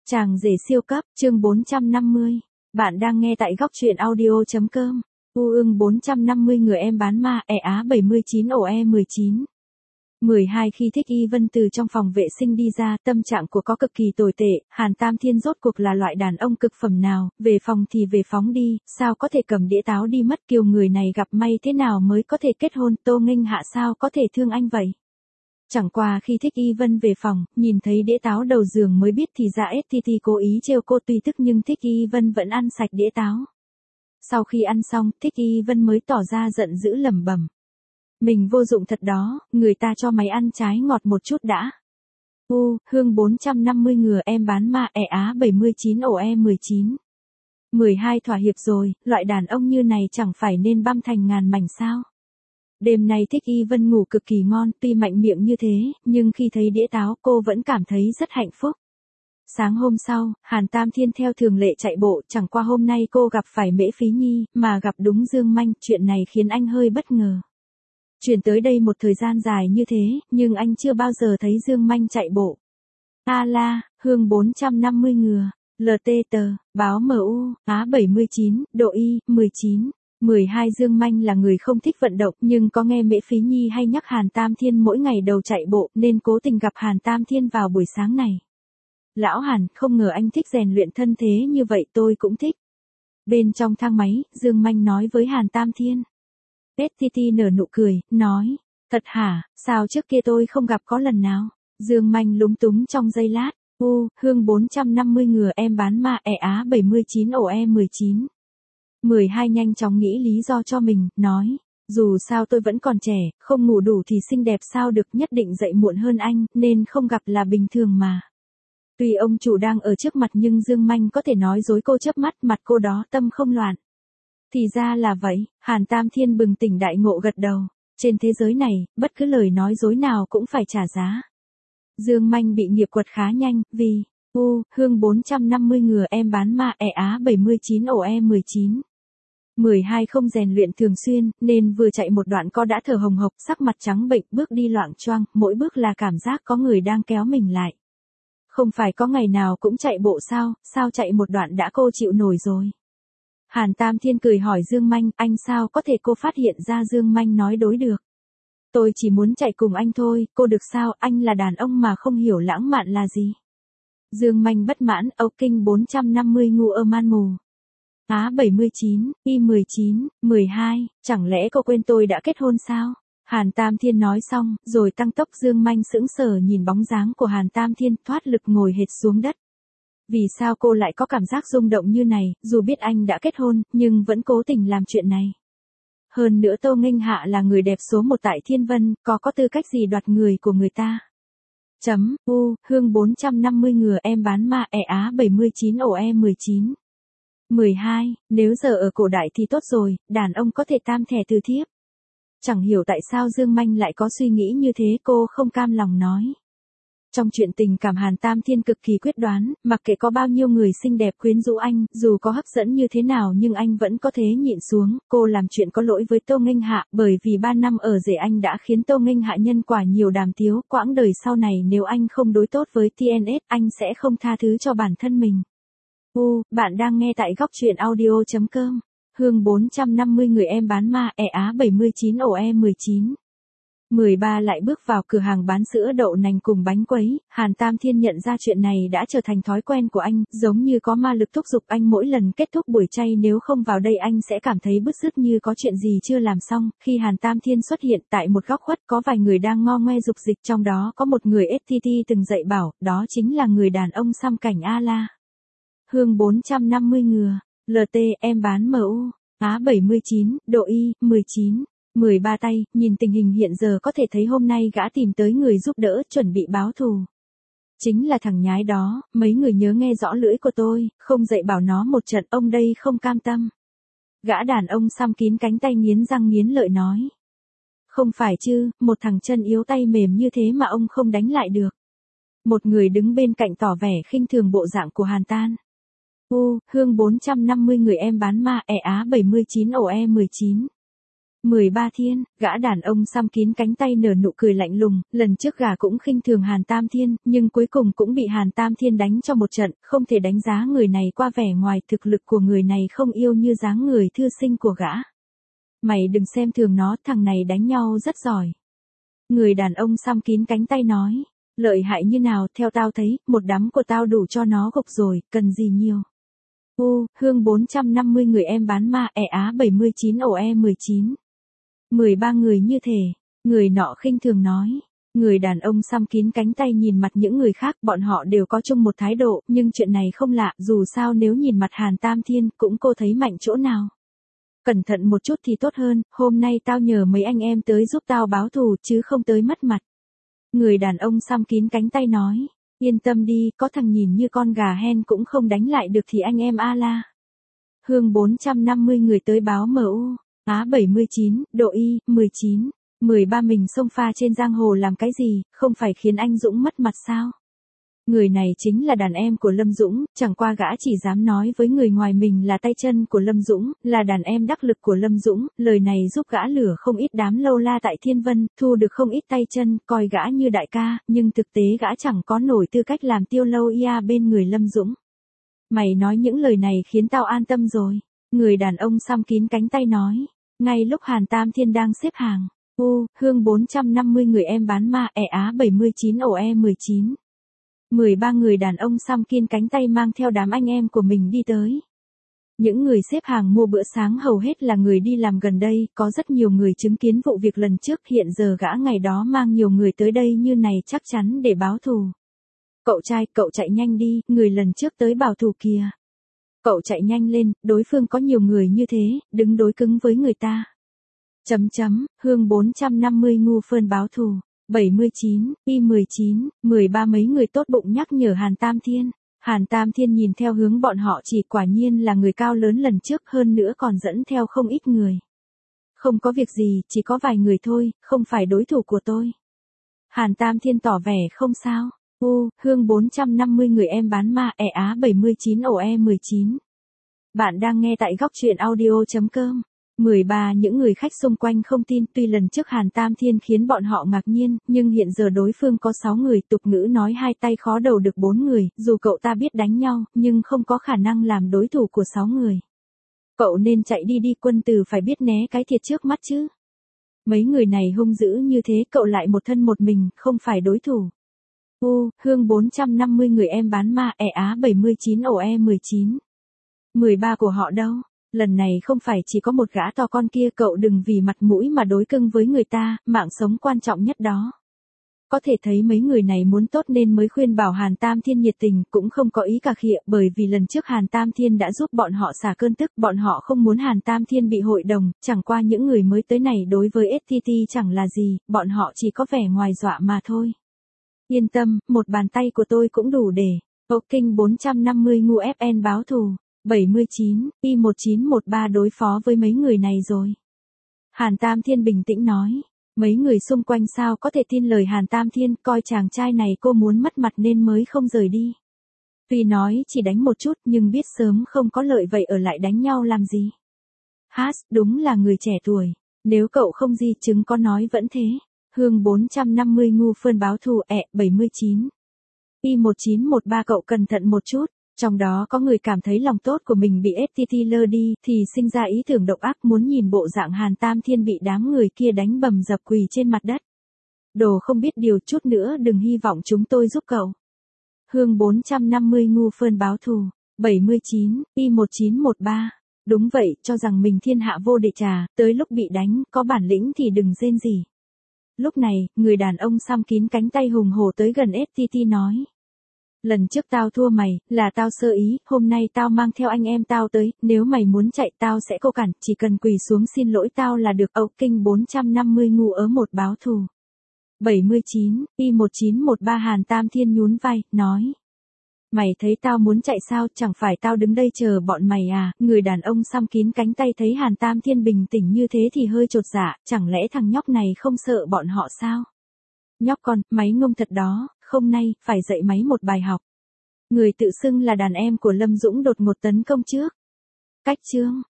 Chàng rể siêu cấp, chương 450. Bạn đang nghe tại góc truyện audio.com. U ương 450 người em bán ma, Á 79 ổ 19. 12 khi Thích Y Vân từ trong phòng vệ sinh đi ra, tâm trạng của có cực kỳ tồi tệ, Hàn Tam Thiên rốt cuộc là loại đàn ông cực phẩm nào, về phòng thì về phóng đi, sao có thể cầm đĩa táo đi mất, kiều người này gặp may thế nào mới có thể kết hôn, Tô Nghênh Hạ sao có thể thương anh vậy. Chẳng qua khi Thích Y Vân về phòng, nhìn thấy đĩa táo đầu giường mới biết thì ra STT cố ý trêu cô, tuy tức nhưng Thích Y Vân vẫn ăn sạch đĩa táo. Sau khi ăn xong, Thích Y Vân mới tỏ ra giận dữ lẩm bẩm. Mình vô dụng thật đó, người ta cho mày ăn trái ngọt một chút đã. Hương 450 ngừa em bán ma, Á 79 ổ 19. 12 thỏa hiệp rồi, loại đàn ông như này chẳng phải nên băm thành ngàn mảnh sao. Đêm nay Thích Y Vân ngủ cực kỳ ngon, tuy mạnh miệng như thế, nhưng khi thấy đĩa táo cô vẫn cảm thấy rất hạnh phúc. Sáng hôm sau, Hàn Tam Thiên theo thường lệ chạy bộ, chẳng qua hôm nay cô gặp phải Mễ Phí Nhi, mà gặp đúng Dương Manh, chuyện này khiến anh hơi bất ngờ. Chuyển tới đây một thời gian dài như thế, nhưng anh chưa bao giờ thấy Dương Manh chạy bộ. Hương 450 ngừa, LTT, báo MU, Á 79, độ Y, 19. 12 Dương Manh là người không thích vận động, nhưng có nghe Mễ Phí Nhi hay nhắc Hàn Tam Thiên mỗi ngày đầu chạy bộ, nên cố tình gặp Hàn Tam Thiên vào buổi sáng này. Lão Hàn, không ngờ anh thích rèn luyện thân thế như vậy, tôi cũng thích. Bên trong thang máy, Dương Manh nói với Hàn Tam Thiên. STT nở nụ cười, nói, thật hả, sao trước kia tôi không gặp có lần nào. Dương Manh lúng túng trong giây lát. Hương 450 ngừa em bán ma, Á 79 ổ 19. 12 nhanh chóng nghĩ lý do cho mình, nói, dù sao tôi vẫn còn trẻ, không ngủ đủ thì xinh đẹp sao được, nhất định dậy muộn hơn anh, nên không gặp là bình thường mà. Tuy ông chủ đang ở trước mặt nhưng Dương Manh có thể nói dối cô chớp mắt, mặt cô đó tâm không loạn. Thì ra là vậy, Hàn Tam Thiên bừng tỉnh đại ngộ gật đầu, trên thế giới này, bất cứ lời nói dối nào cũng phải trả giá. Dương Manh bị nghiệp quật khá nhanh, vì, Hương 450 ngừa em bán ma, Á 79 ổ 19. 12 không rèn luyện thường xuyên, nên vừa chạy một đoạn co đã thở hồng hộc, sắc mặt trắng bệnh, bước đi loạng choạng, mỗi bước là cảm giác có người đang kéo mình lại. Không phải có ngày nào cũng chạy bộ sao chạy một đoạn đã cô chịu nổi rồi. Hàn Tam Thiên cười hỏi Dương Manh, anh sao có thể, cô phát hiện ra Dương Manh nói đối được. Tôi chỉ muốn chạy cùng anh thôi, cô được sao, anh là đàn ông mà không hiểu lãng mạn là gì. Dương Manh bất mãn, Âu Kinh 450 ngu ơ man mù. Á 79, Y 19, 12, chẳng lẽ cô quên tôi đã kết hôn sao? Hàn Tam Thiên nói xong, rồi tăng tốc. Dương Manh sững sờ nhìn bóng dáng của Hàn Tam Thiên, thoát lực ngồi hệt xuống đất. Vì sao cô lại có cảm giác rung động như này, dù biết anh đã kết hôn, nhưng vẫn cố tình làm chuyện này. Hơn nữa Tô Nghênh Hạ là người đẹp số 1 tại Thiên Vân, có tư cách gì đoạt người của người ta. Hương 450 ngừa em bán ma, Á 79 ổ 19. 12, nếu giờ ở cổ đại thì tốt rồi, đàn ông có thể tam thẻ từ thiếp. Chẳng hiểu tại sao Dương Manh lại có suy nghĩ như thế, cô không cam lòng nói. Trong chuyện tình cảm Hàn Tam Thiên cực kỳ quyết đoán, mặc kệ có bao nhiêu người xinh đẹp quyến rũ anh, dù có hấp dẫn như thế nào nhưng anh vẫn có thể nhịn xuống. Cô làm chuyện có lỗi với Tô Nghênh Hạ, bởi vì 3 năm ở rể anh đã khiến Tô Nghênh Hạ nhân quả nhiều đàm tiếu, quãng đời sau này nếu anh không đối tốt với TNS, anh sẽ không tha thứ cho bản thân mình. Bạn đang nghe tại góc truyện audio.com. Hương 450 người em bán ma, Á 79 ổ 19. 13 lại bước vào cửa hàng bán sữa đậu nành cùng bánh quấy, Hàn Tam Thiên nhận ra chuyện này đã trở thành thói quen của anh, giống như có ma lực thúc giục anh mỗi lần kết thúc buổi chay, nếu không vào đây anh sẽ cảm thấy bứt rứt như có chuyện gì chưa làm xong. Khi Hàn Tam Thiên xuất hiện tại một góc khuất, có vài người đang ngo ngoe dục dịch, trong đó có một người STT từng dạy bảo, đó chính là người đàn ông xăm cảnh A-la. Hương 450 ngừa, LT, em bán MU, Á 79, độ Y, 19. 13 tay, nhìn tình hình hiện giờ có thể thấy hôm nay gã tìm tới người giúp đỡ, chuẩn bị báo thù. Chính là thằng nhái đó, mấy người nhớ nghe rõ lưỡi của tôi, không dạy bảo nó một trận, ông đây không cam tâm. Gã đàn ông xăm kín cánh tay nghiến răng nghiến lợi nói. Không phải chứ, một thằng chân yếu tay mềm như thế mà ông không đánh lại được. Một người đứng bên cạnh tỏ vẻ khinh thường bộ dạng của Hàn Tan. Hương 450 người em bán ma, Á 79 ổ 19. 13 Thiên, gã đàn ông xăm kín cánh tay nở nụ cười lạnh lùng, lần trước gã cũng khinh thường Hàn Tam Thiên, nhưng cuối cùng cũng bị Hàn Tam Thiên đánh cho một trận, không thể đánh giá người này qua vẻ ngoài, thực lực của người này không yêu như dáng người thư sinh của gã. Mày đừng xem thường nó, thằng này đánh nhau rất giỏi. Người đàn ông xăm kín cánh tay nói, lợi hại như nào, theo tao thấy, một đấm của tao đủ cho nó gục rồi, cần gì nhiều. Hương 450 người em bán ma, Á 79 ổ 19. 13 người như thể, người nọ khinh thường nói. Người đàn ông xăm kín cánh tay nhìn mặt những người khác, bọn họ đều có chung một thái độ, nhưng chuyện này không lạ, dù sao nếu nhìn mặt Hàn Tam Thiên, cũng cô thấy mạnh chỗ nào. Cẩn thận một chút thì tốt hơn, hôm nay tao nhờ mấy anh em tới giúp tao báo thù, chứ không tới mất mặt. Người đàn ông xăm kín cánh tay nói, yên tâm đi, có thằng nhìn như con gà hen cũng không đánh lại được thì anh em a la. Hương 450 người tới báo MU, Á 79, độ Y, 19, 13 mình xông pha trên giang hồ làm cái gì, không phải khiến anh Dũng mất mặt sao? Người này chính là đàn em của Lâm Dũng, chẳng qua gã chỉ dám nói với người ngoài mình là tay chân của Lâm Dũng, là đàn em đắc lực của Lâm Dũng, lời này giúp gã lửa không ít đám lâu la tại Thiên Vân, thu được không ít tay chân, coi gã như đại ca, nhưng thực tế gã chẳng có nổi tư cách làm tiêu lâu ia bên người Lâm Dũng. Mày nói những lời này khiến tao an tâm rồi. Người đàn ông xăm kín cánh tay nói, ngay lúc Hàn Tam Thiên đang xếp hàng, Hương 450 người em bán ma, Á 79 ổ 19. 13 người đàn ông xăm kín cánh tay mang theo đám anh em của mình đi tới. Những người xếp hàng mua bữa sáng hầu hết là người đi làm gần đây, có rất nhiều người chứng kiến vụ việc lần trước, hiện giờ gã ngày đó mang nhiều người tới đây như này chắc chắn để báo thù. Cậu trai, cậu chạy nhanh đi, người lần trước tới bảo thù kìa. Cậu chạy nhanh lên, đối phương có nhiều người như thế, đứng đối cứng với người ta. Hương 450 ngu phơn báo thù. 79, Y19, 13 mấy người tốt bụng nhắc nhở Hàn Tam Thiên. Hàn Tam Thiên nhìn theo hướng bọn họ chỉ, quả nhiên là người cao lớn lần trước, hơn nữa còn dẫn theo không ít người. Không có việc gì, chỉ có vài người thôi, không phải đối thủ của tôi. Hàn Tam Thiên tỏ vẻ không sao. Hương 450 người em bán ma, Á 79 ổ 19. Bạn đang nghe tại góc truyện audio.com. 13 những người khách xung quanh không tin, tuy lần trước Hàn Tam Thiên khiến bọn họ ngạc nhiên, nhưng hiện giờ đối phương có 6 người, tục ngữ nói hai tay khó đầu được 4 người, dù cậu ta biết đánh nhau, nhưng không có khả năng làm đối thủ của 6 người. Cậu nên chạy đi đi, quân tử phải biết né cái thiệt trước mắt chứ. Mấy người này hung dữ như thế, cậu lại một thân một mình, không phải đối thủ. Hương 450 người em bán ma, Á 79 ổ 19. 13 của họ đâu? Lần này không phải chỉ có một gã to con kia, cậu đừng vì mặt mũi mà đối cưng với người ta, mạng sống quan trọng nhất đó. Có thể thấy mấy người này muốn tốt nên mới khuyên bảo Hàn Tam Thiên nhiệt tình, cũng không có ý cà khịa, bởi vì lần trước Hàn Tam Thiên đã giúp bọn họ xả cơn tức, bọn họ không muốn Hàn Tam Thiên bị hội đồng, chẳng qua những người mới tới này đối với STT chẳng là gì, bọn họ chỉ có vẻ ngoài dọa mà thôi. Yên tâm, một bàn tay của tôi cũng đủ để, Kinh 450 ngu FN báo thù. 79, Y1913 đối phó với mấy người này rồi. Hàn Tam Thiên bình tĩnh nói. Mấy người xung quanh sao có thể tin lời Hàn Tam Thiên, coi chàng trai này cô muốn mất mặt nên mới không rời đi. Tuy nói chỉ đánh một chút nhưng biết sớm không có lợi vậy ở lại đánh nhau làm gì. Đúng là người trẻ tuổi. Nếu cậu không di chứng có nói vẫn thế. Hương 450 ngu phơn báo thù, 79. Y1913 cậu cẩn thận một chút. Trong đó có người cảm thấy lòng tốt của mình bị FTT lơ đi, thì sinh ra ý tưởng độc ác muốn nhìn bộ dạng Hàn Tam Thiên bị đám người kia đánh bầm dập quỳ trên mặt đất. Đồ không biết điều, chút nữa đừng hy vọng chúng tôi giúp cậu. Hương 450 ngu phơn báo thù. 79, Y1913. Đúng vậy, cho rằng mình thiên hạ vô địch trà, tới lúc bị đánh, có bản lĩnh thì đừng rên gì. Lúc này, người đàn ông xăm kín cánh tay hùng hổ tới gần FTT nói. Lần trước tao thua mày, là tao sơ ý, hôm nay tao mang theo anh em tao tới, nếu mày muốn chạy tao sẽ cô cản, chỉ cần quỳ xuống xin lỗi tao là được. Kinh 450 ngu một báo thù. 79, Y1913 Hàn Tam Thiên nhún vai, nói. Mày thấy tao muốn chạy sao, chẳng phải tao đứng đây chờ bọn mày à? Người đàn ông xăm kín cánh tay thấy Hàn Tam Thiên bình tĩnh như thế thì hơi chột dạ, chẳng lẽ thằng nhóc này không sợ bọn họ sao? Nhóc con, máy ngông thật đó, hôm nay, phải dạy máy một bài học. Người tự xưng là đàn em của Lâm Dũng đột ngột tấn công trước. Cách chương.